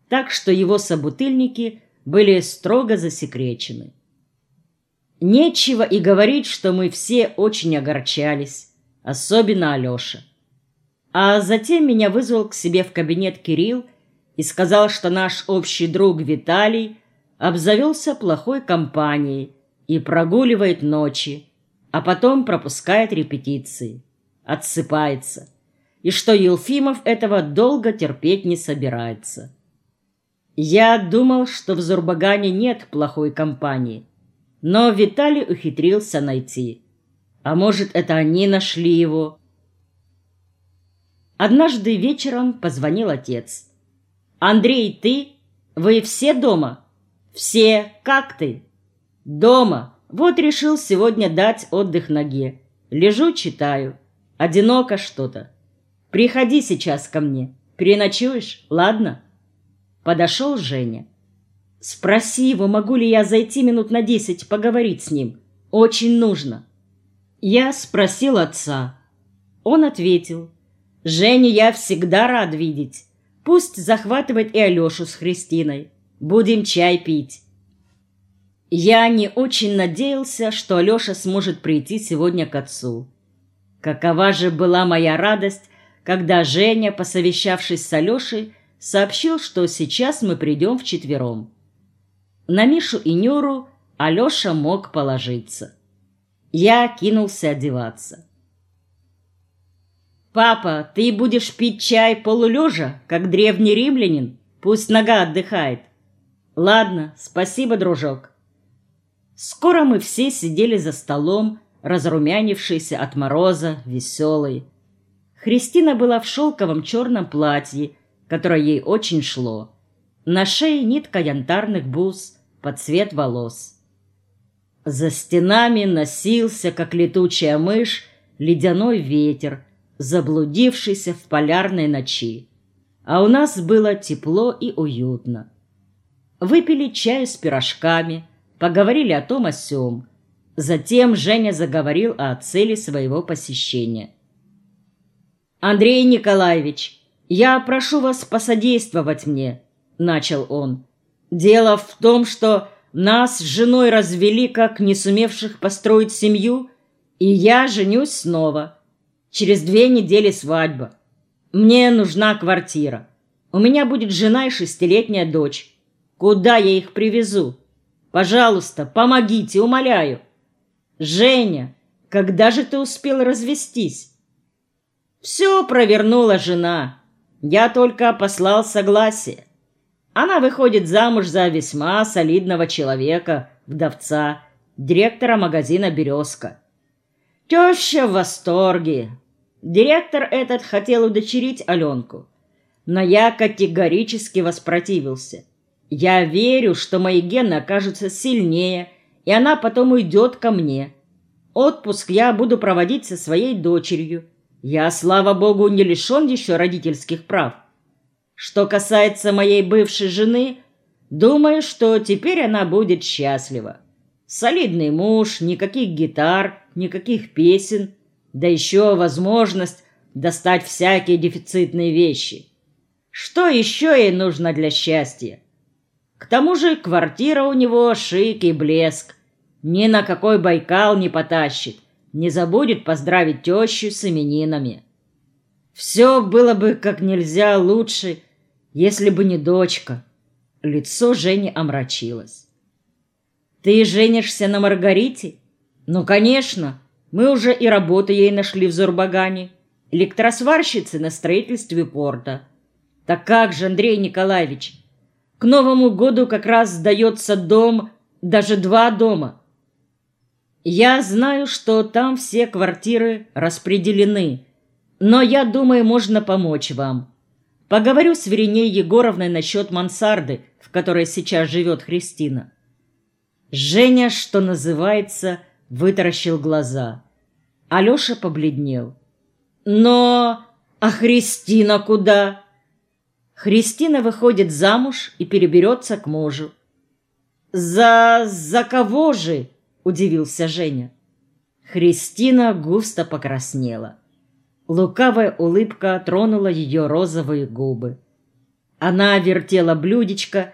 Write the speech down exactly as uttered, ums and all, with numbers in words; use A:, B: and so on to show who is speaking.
A: так что его собутыльники были строго засекречены. Нечего и говорить, что мы все очень огорчались, особенно Алеша. А затем меня вызвал к себе в кабинет Кирилл и сказал, что наш общий друг Виталий обзавелся плохой компанией и прогуливает ночи, а потом пропускает репетиции, отсыпается, и что Елфимов этого долго терпеть не собирается. Я думал, что в Зурбагане нет плохой компании, но Виталий ухитрился найти. А может, это они нашли его? Однажды вечером позвонил отец. «Андрей, ты? Вы все дома?» «Все. Как ты?» «Дома. Вот решил сегодня дать отдых ноге. Лежу, читаю. Одиноко что-то. Приходи сейчас ко мне. Переночуешь, ладно?» Подошел Женя. «Спроси его, могу ли я зайти минут на десять поговорить с ним. Очень нужно». Я спросил отца. Он ответил: «Женю я всегда рад видеть. Пусть захватывает и Алешу с Христиной. Будем чай пить». Я не очень надеялся, что Алеша сможет прийти сегодня к отцу. Какова же была моя радость, когда Женя, посовещавшись с Алешей, сообщил, что сейчас мы придем вчетвером. На Мишу и Нюру Алеша мог положиться. Я кинулся одеваться. «Папа, ты будешь пить чай полулежа, как древний римлянин? Пусть нога отдыхает». «Ладно, спасибо, дружок». Скоро мы все сидели за столом, разрумянившиеся от мороза, веселые. Христина была в шелковом черном платье, которое ей очень шло. На шее нитка янтарных бус под цвет волос. За стенами носился, как летучая мышь, ледяной ветер, заблудившийся в полярной ночи. А у нас было тепло и уютно. Выпили чаю с пирожками, поговорили о том о сём. Затем Женя заговорил о цели своего посещения. «Андрей Николаевич, я прошу вас посодействовать мне», — начал он. «Дело в том, что нас с женой развели, как не сумевших построить семью, и я женюсь снова. Через две недели свадьба. Мне нужна квартира. У меня будет жена и шестилетняя дочь. Куда я их привезу? Пожалуйста, помогите, умоляю. Женя, когда же ты успел развестись?» «Все провернула жена. Я только послал согласие. Она выходит замуж за весьма солидного человека, вдовца, директора магазина «Березка». Теща в восторге. Директор этот хотел удочерить Аленку, но я категорически воспротивился. Я верю, что мои гены окажутся сильнее, и она потом уйдет ко мне. Отпуск я буду проводить со своей дочерью. Я, слава богу, не лишен еще родительских прав. Что касается моей бывшей жены, думаю, что теперь она будет счастлива. Солидный муж, никаких гитар, никаких песен, да еще возможность достать всякие дефицитные вещи. Что еще ей нужно для счастья? К тому же квартира у него шик и блеск. Ни на какой Байкал не потащит, не забудет поздравить тещу с именинами. Все было бы как нельзя лучше, если бы не дочка. Лицо Жени омрачилось. «Ты женишься на Маргарите?» «Ну, конечно. Мы уже и работу ей нашли в Зурбагане. Электросварщицы на строительстве порта. Так как же, Андрей Николаевич, к Новому году как раз сдается дом, даже два дома. Я знаю, что там все квартиры распределены, но я думаю, можно помочь вам. Поговорю с Вериней Егоровной насчет мансарды, в которой сейчас живет Христина». Женя, что называется, вытаращил глаза. Алеша побледнел. «Но... а Христина куда?» «Христина выходит замуж и переберется к мужу». «За... за кого же?» — удивился Женя. Христина густо покраснела. Лукавая улыбка тронула ее розовые губы. Она вертела блюдечко,